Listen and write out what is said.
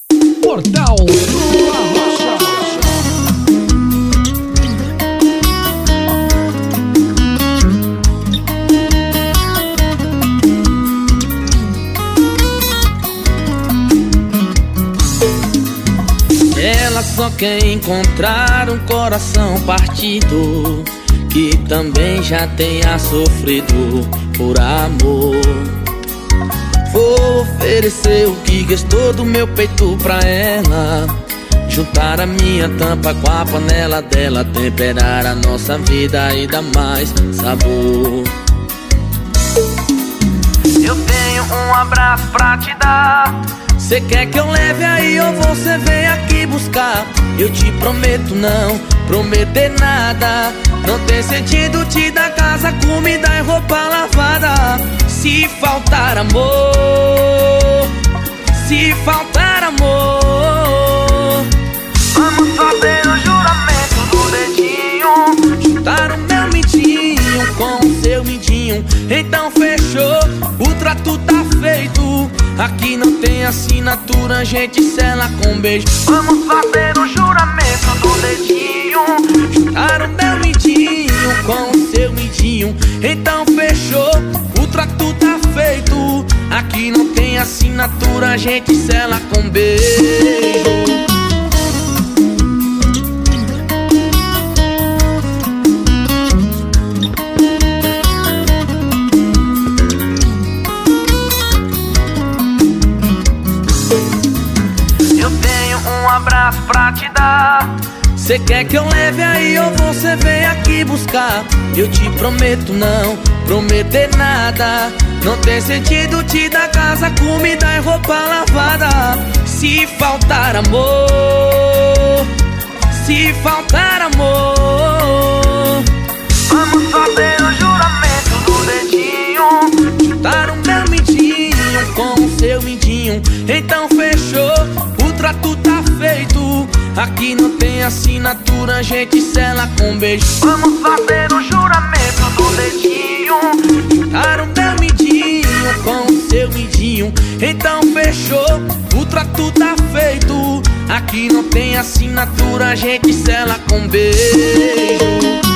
Portal do Arrocha. Ela só quer encontrar um coração partido, que também já tenha sofrido por amor. Vou oferecer o que restou do meu peito pra ela, juntar a minha tampa com a panela dela, temperar a nossa vida e dar mais sabor. Eu tenho um abraço pra te dar. Cê quer que eu leve aí ou você vem aqui buscar? Eu te prometo não prometer nada. Não tem sentido te dar casa, comida e roupa lavada. Se faltar amor, se faltar amor, vamos fazer o juramento do dedinho, juntar o meu midinho com o seu midinho. Então fechou, o trato tá feito. Aqui não tem assinatura, a gente sela com beijo. Vamos fazer o juramento do dedinho, juntar o meu midinho com o seu midinho. Então fechou, o trato tá feito. Aqui não tem assinatura, a gente sela com beijo. Abraço pra te dar. Cê quer que eu leve aí ou você vem aqui buscar? Eu te prometo não prometer nada. Não tem sentido te dar casa, comida e roupa lavada. Se faltar amor, se faltar amor, vamos fazer o juramento do dedinho, juntar o meu midinho com o seu midinho. Então fechou, o trato tá feito. Aqui não tem assinatura, a gente sela com beijo. Vamos fazer o juramento do dedinho, juntar o meu midinho com o seu midinho. Então fechou, o trato tá feito. Aqui não tem assinatura, a gente sela com beijo.